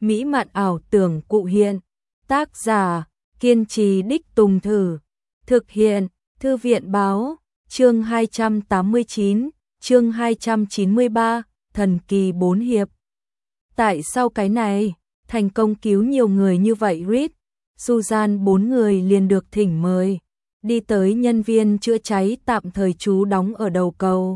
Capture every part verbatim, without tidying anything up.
mỹ mạn ảo tưởng cụ hiện. Tác giả, kiên trì đích tùng thử. Thực hiện, Thư viện báo, chương hai trăm tám mươi chín, chương hai trăm chín mươi ba, thần kỳ bốn hiệp. Tại sao cái này, thành công cứu nhiều người như vậy Reed, Susan bốn người liền được thỉnh mời, đi tới nhân viên chữa cháy tạm thời trú đóng ở đầu cầu.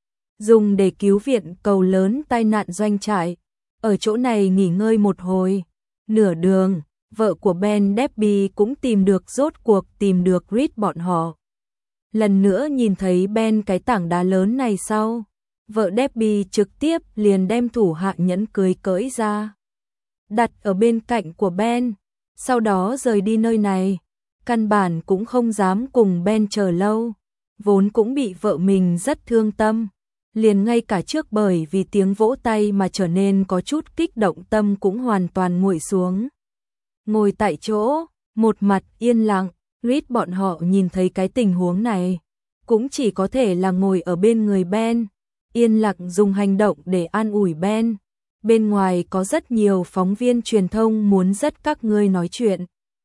Dùng để cứu viện cầu lớn tai nạn doanh trại, ở chỗ này nghỉ ngơi một hồi. Nửa đường, vợ của Ben Debbie cũng tìm được rốt cuộc tìm được Reed bọn họ. Lần nữa nhìn thấy Ben cái tảng đá lớn này sau, vợ Debbie trực tiếp liền đem thủ hạ nhẫn cưới cởi ra, đặt ở bên cạnh của Ben, sau đó rời đi nơi này. Căn bản cũng không dám cùng Ben chờ lâu, vốn cũng bị vợ mình rất thương tâm, liền ngay cả trước bởi vì tiếng vỗ tay mà trở nên có chút kích động tâm cũng hoàn toàn nguội xuống. Ngồi tại chỗ, một mặt yên lặng, Reed bọn họ nhìn thấy cái tình huống này, cũng chỉ có thể là ngồi ở bên người Ben, yên lặng dùng hành động để an ủi Ben. Bên ngoài có rất nhiều phóng viên truyền thông muốn dắt các ngươi nói chuyện.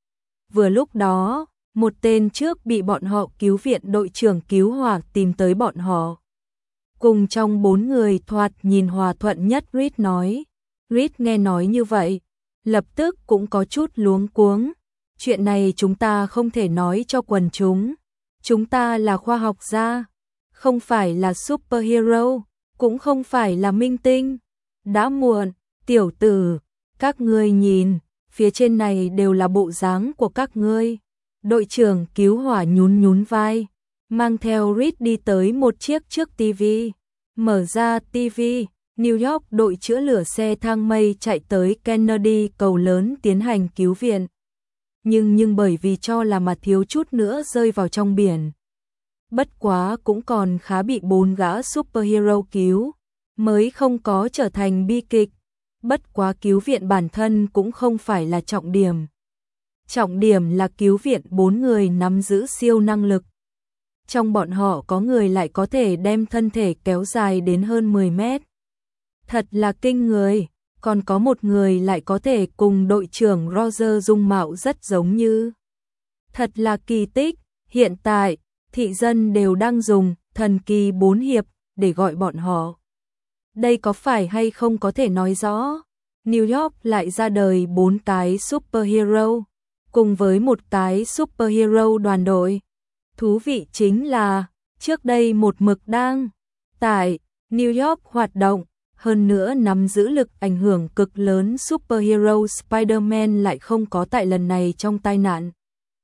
Vừa lúc đó, một tên trước bị bọn họ cứu viện đội trưởng cứu hỏa tìm tới bọn họ. Cùng trong bốn người thoạt nhìn hòa thuận nhất Reed nói. Reed nghe nói như vậy, lập tức cũng có chút luống cuống. Chuyện này chúng ta không thể nói cho quần chúng. Chúng ta là khoa học gia, không phải là superhero, cũng không phải là minh tinh. Đã muộn, tiểu tử, các ngươi nhìn, phía trên này đều là bộ dáng của các ngươi. Đội trưởng cứu hỏa nhún nhún vai, mang theo Reed đi tới một chiếc trước tivi. Mở ra tivi, New York đội chữa lửa xe thang mây chạy tới Kennedy cầu lớn tiến hành cứu viện. Nhưng nhưng bởi vì cho là mà thiếu chút nữa rơi vào trong biển. Bất quá cũng còn khá bị bốn gã superhero cứu, mới không có trở thành bi kịch. Bất quá cứu viện bản thân cũng không phải là trọng điểm. Trọng điểm là cứu viện bốn người nắm giữ siêu năng lực. Trong bọn họ có người lại có thể đem thân thể kéo dài đến hơn mười mét. Thật là kinh người, còn có một người lại có thể cùng đội trưởng Roger dung mạo rất giống như. Thật là kỳ tích, hiện tại, thị dân đều đang dùng thần kỳ bốn hiệp để gọi bọn họ. Đây có phải hay không có thể nói rõ, New York lại ra đời bốn cái superhero, cùng với một cái superhero đoàn đội. Thú vị chính là, trước đây một mực đang tại New York hoạt động, hơn nữa nắm giữ lực ảnh hưởng cực lớn superhero Spider-Man lại không có tại lần này trong tai nạn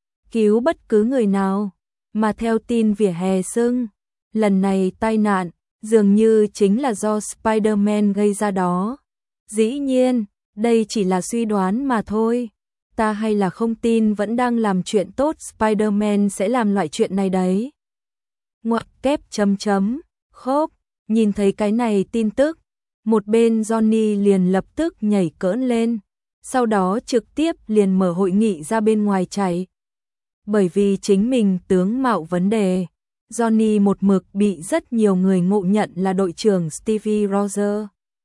cứu bất cứ người nào, mà theo tin vỉa hè xưng, lần này tai nạn dường như chính là do Spider-Man gây ra đó. Dĩ nhiên, đây chỉ là suy đoán mà thôi. Ta hay là không tin vẫn đang làm chuyện tốt Spider-Man sẽ làm loại chuyện này đấy. Ngoặc kép chấm chấm, khốp, nhìn thấy cái này tin tức, một bên Johnny liền lập tức nhảy cỡn lên, sau đó trực tiếp liền mở hội nghị ra bên ngoài chạy. Bởi vì chính mình tướng mạo vấn đề, Johnny một mực bị rất nhiều người ngộ nhận là đội trưởng Stevie Roger.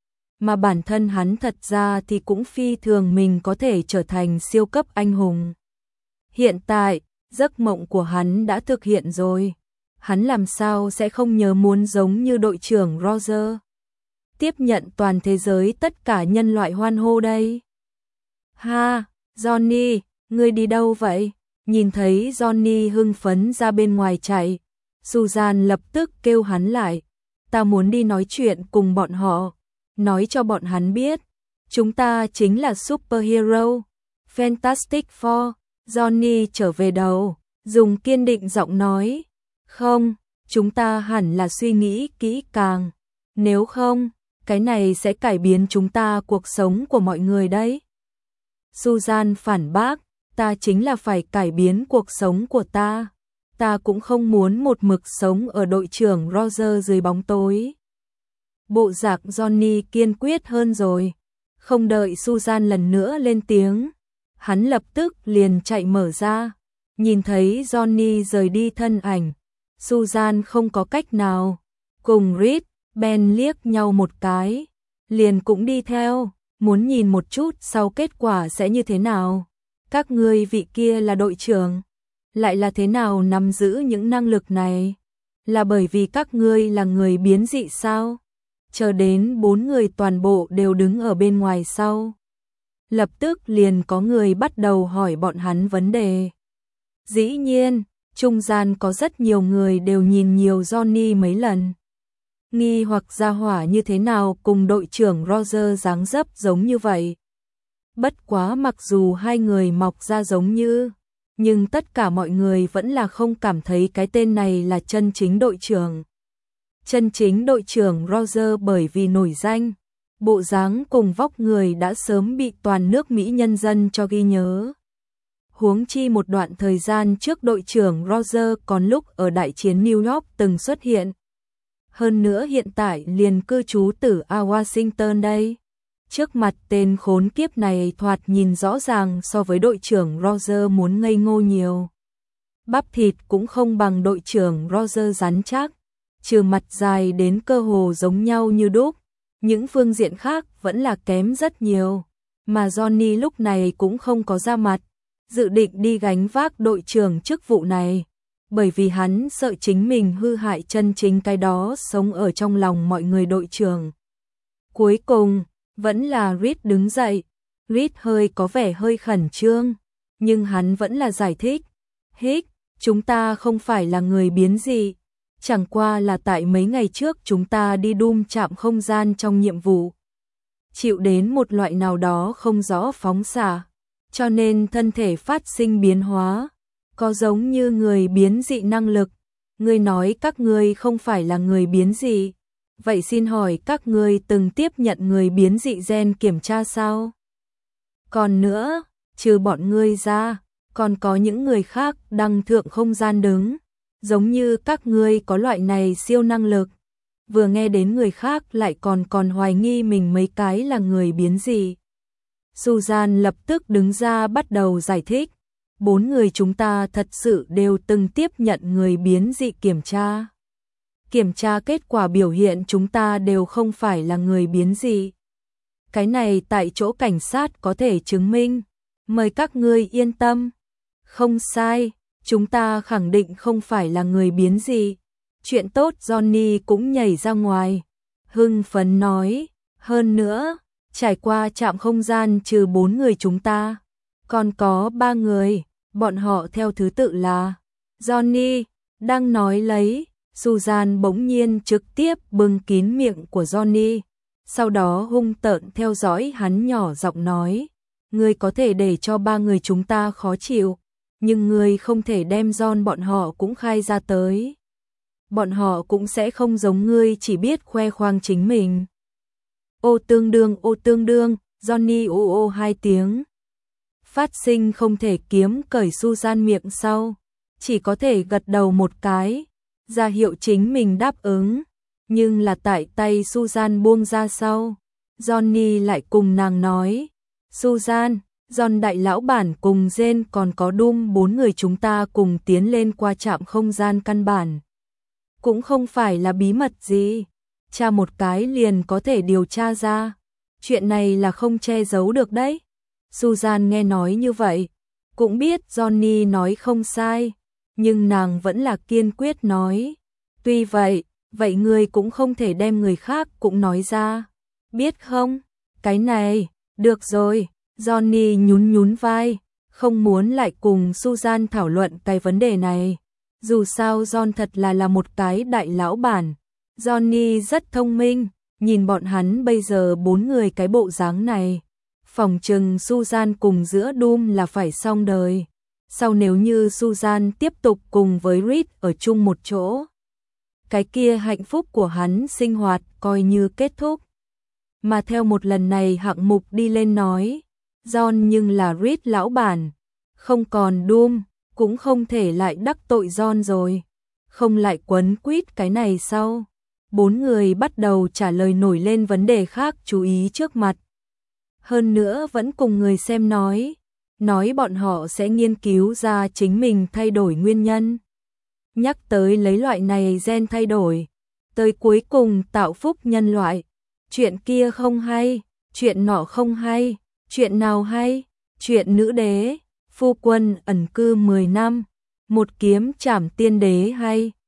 Mà bản thân hắn thật ra thì cũng phi thường mình có thể trở thành siêu cấp anh hùng. Hiện tại, giấc mộng của hắn đã thực hiện rồi. Hắn làm sao sẽ không nhớ muốn giống như đội trưởng Roger. Tiếp nhận toàn thế giới tất cả nhân loại hoan hô đây. Ha, Johnny, ngươi đi đâu vậy? Nhìn thấy Johnny hưng phấn ra bên ngoài chạy, Susan lập tức kêu hắn lại. Ta muốn đi nói chuyện cùng bọn họ. Nói cho bọn hắn biết, chúng ta chính là superhero, Fantastic Four. Johnny trở về đầu, dùng kiên định giọng nói, không, chúng ta hẳn là suy nghĩ kỹ càng, nếu không, cái này sẽ cải biến chúng ta cuộc sống của mọi người đấy. Susan phản bác, ta chính là phải cải biến cuộc sống của ta, ta cũng không muốn một mực sống ở đội trưởng Roger dưới bóng tối. Bộ dạng Johnny kiên quyết hơn rồi, không đợi Susan lần nữa lên tiếng, hắn lập tức liền chạy mở ra, nhìn thấy Johnny rời đi thân ảnh, Susan không có cách nào, cùng Reed, Ben liếc nhau một cái, liền cũng đi theo, muốn nhìn một chút sau kết quả sẽ như thế nào. Các ngươi vị kia là đội trưởng, lại là thế nào nắm giữ những năng lực này? Là bởi vì các ngươi là người biến dị sao? Chờ đến bốn người toàn bộ đều đứng ở bên ngoài sau. Lập tức liền có người bắt đầu hỏi bọn hắn vấn đề. Dĩ nhiên, trung gian có rất nhiều người đều nhìn nhiều Johnny mấy lần. Nghi hoặc gia hỏa như thế nào cùng đội trưởng Roger dáng dấp giống như vậy. Bất quá mặc dù hai người mọc ra giống như, nhưng tất cả mọi người vẫn là không cảm thấy cái tên này là chân chính đội trưởng. Chân chính đội trưởng Roger bởi vì nổi danh, bộ dáng cùng vóc người đã sớm bị toàn nước Mỹ nhân dân cho ghi nhớ. Huống chi một đoạn thời gian trước đội trưởng Roger còn lúc ở đại chiến New York từng xuất hiện. Hơn nữa hiện tại liền cư trú tử à Washington đây. Trước mặt tên khốn kiếp này thoạt nhìn rõ ràng so với đội trưởng Roger muốn ngây ngô nhiều. Bắp thịt cũng không bằng đội trưởng Roger rắn chắc, trừ mặt dài đến cơ hồ giống nhau như đúc. Những phương diện khác vẫn là kém rất nhiều, mà Johnny lúc này cũng không có ra mặt, dự định đi gánh vác đội trưởng chức vụ này, bởi vì hắn sợ chính mình hư hại chân chính cái đó sống ở trong lòng mọi người đội trưởng. Cuối cùng, vẫn là Reed đứng dậy, Reed hơi có vẻ hơi khẩn trương, nhưng hắn vẫn là giải thích, Hích, chúng ta không phải là người biến dị. Chẳng qua là tại mấy ngày trước chúng ta đi Doom trạm không gian trong nhiệm vụ. Chịu đến một loại nào đó không rõ phóng xạ, cho nên thân thể phát sinh biến hóa, có giống như người biến dị năng lực. Ngươi nói các ngươi không phải là người biến dị, vậy xin hỏi các ngươi từng tiếp nhận người biến dị gen kiểm tra sao? Còn nữa, trừ bọn ngươi ra, còn có những người khác đăng thượng không gian đứng. Giống như các ngươi có loại này siêu năng lực, vừa nghe đến người khác lại còn còn hoài nghi mình mấy cái là người biến dị. Susan lập tức đứng ra bắt đầu giải thích, bốn người chúng ta thật sự đều từng tiếp nhận người biến dị kiểm tra. Kiểm tra kết quả biểu hiện chúng ta đều không phải là người biến dị. Cái này tại chỗ cảnh sát có thể chứng minh, mời các ngươi yên tâm. Không sai. Chúng ta khẳng định không phải là người biến dị. Chuyện tốt Johnny cũng nhảy ra ngoài. Hưng phấn nói. Hơn nữa, trải qua trạm không gian trừ bốn người chúng ta. Còn có ba người, bọn họ theo thứ tự là. Johnny, đang nói lấy. Susan bỗng nhiên trực tiếp bưng kín miệng của Johnny. Sau đó hung tợn theo dõi hắn nhỏ giọng nói. Ngươi có thể để cho ba người chúng ta khó chịu. Nhưng ngươi không thể đem John bọn họ cũng khai ra tới. Bọn họ cũng sẽ không giống ngươi chỉ biết khoe khoang chính mình. Ô tương đương ô tương đương, Johnny ô ô hai tiếng. Phát sinh không thể kiếm cởi Susan miệng sau. Chỉ có thể gật đầu một cái, ra hiệu chính mình đáp ứng. Nhưng là tại tay Susan buông ra sau. Johnny lại cùng nàng nói. Susan, John đại lão bản cùng Jen còn có Doom bốn người chúng ta cùng tiến lên qua trạm không gian căn bản. Cũng không phải là bí mật gì. Tra một cái liền có thể điều tra ra. Chuyện này là không che giấu được đấy. Susan nghe nói như vậy. Cũng biết Johnny nói không sai. Nhưng nàng vẫn là kiên quyết nói. Tuy vậy, vậy ngươi cũng không thể đem người khác cũng nói ra. Biết không? Cái này, được rồi. Johnny nhún nhún vai, không muốn lại cùng Susan thảo luận cái vấn đề này. Dù sao John thật là là một cái đại lão bản. Johnny rất thông minh, nhìn bọn hắn bây giờ bốn người cái bộ dáng này. Phòng trừng Susan cùng giữa Doom là phải xong đời. Sau nếu như Susan tiếp tục cùng với Reed ở chung một chỗ, cái kia hạnh phúc của hắn sinh hoạt coi như kết thúc. Mà theo một lần này hạng mục đi lên nói, John nhưng là Reed lão bản, không còn Doom, cũng không thể lại đắc tội John rồi. Không lại quấn quýt cái này sau. Bốn người bắt đầu trả lời nổi lên vấn đề khác chú ý trước mặt. Hơn nữa vẫn cùng người xem nói, nói bọn họ sẽ nghiên cứu ra chính mình thay đổi nguyên nhân. Nhắc tới lấy loại này gen thay đổi, tới cuối cùng tạo phúc nhân loại. Chuyện kia không hay, chuyện nọ không hay, chuyện nào hay, chuyện nữ đế, phu quân ẩn cư mười năm, một kiếm trảm tiên đế hay.